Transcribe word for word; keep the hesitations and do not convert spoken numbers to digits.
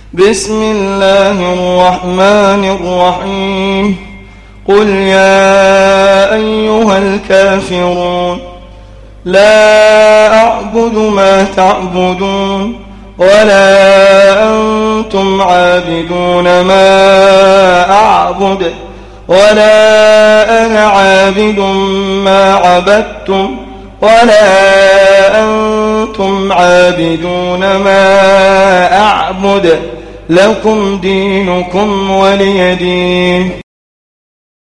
بسم الله الرحمن الرحيم قل يا أيها الكافرون لا أعبد ما تعبدون ولا أنتم عابدون ما أعبد ولا أنا عابد ما عبدتم ولا أنتم عابدون ما أعبد لكم دينكم ولي دين.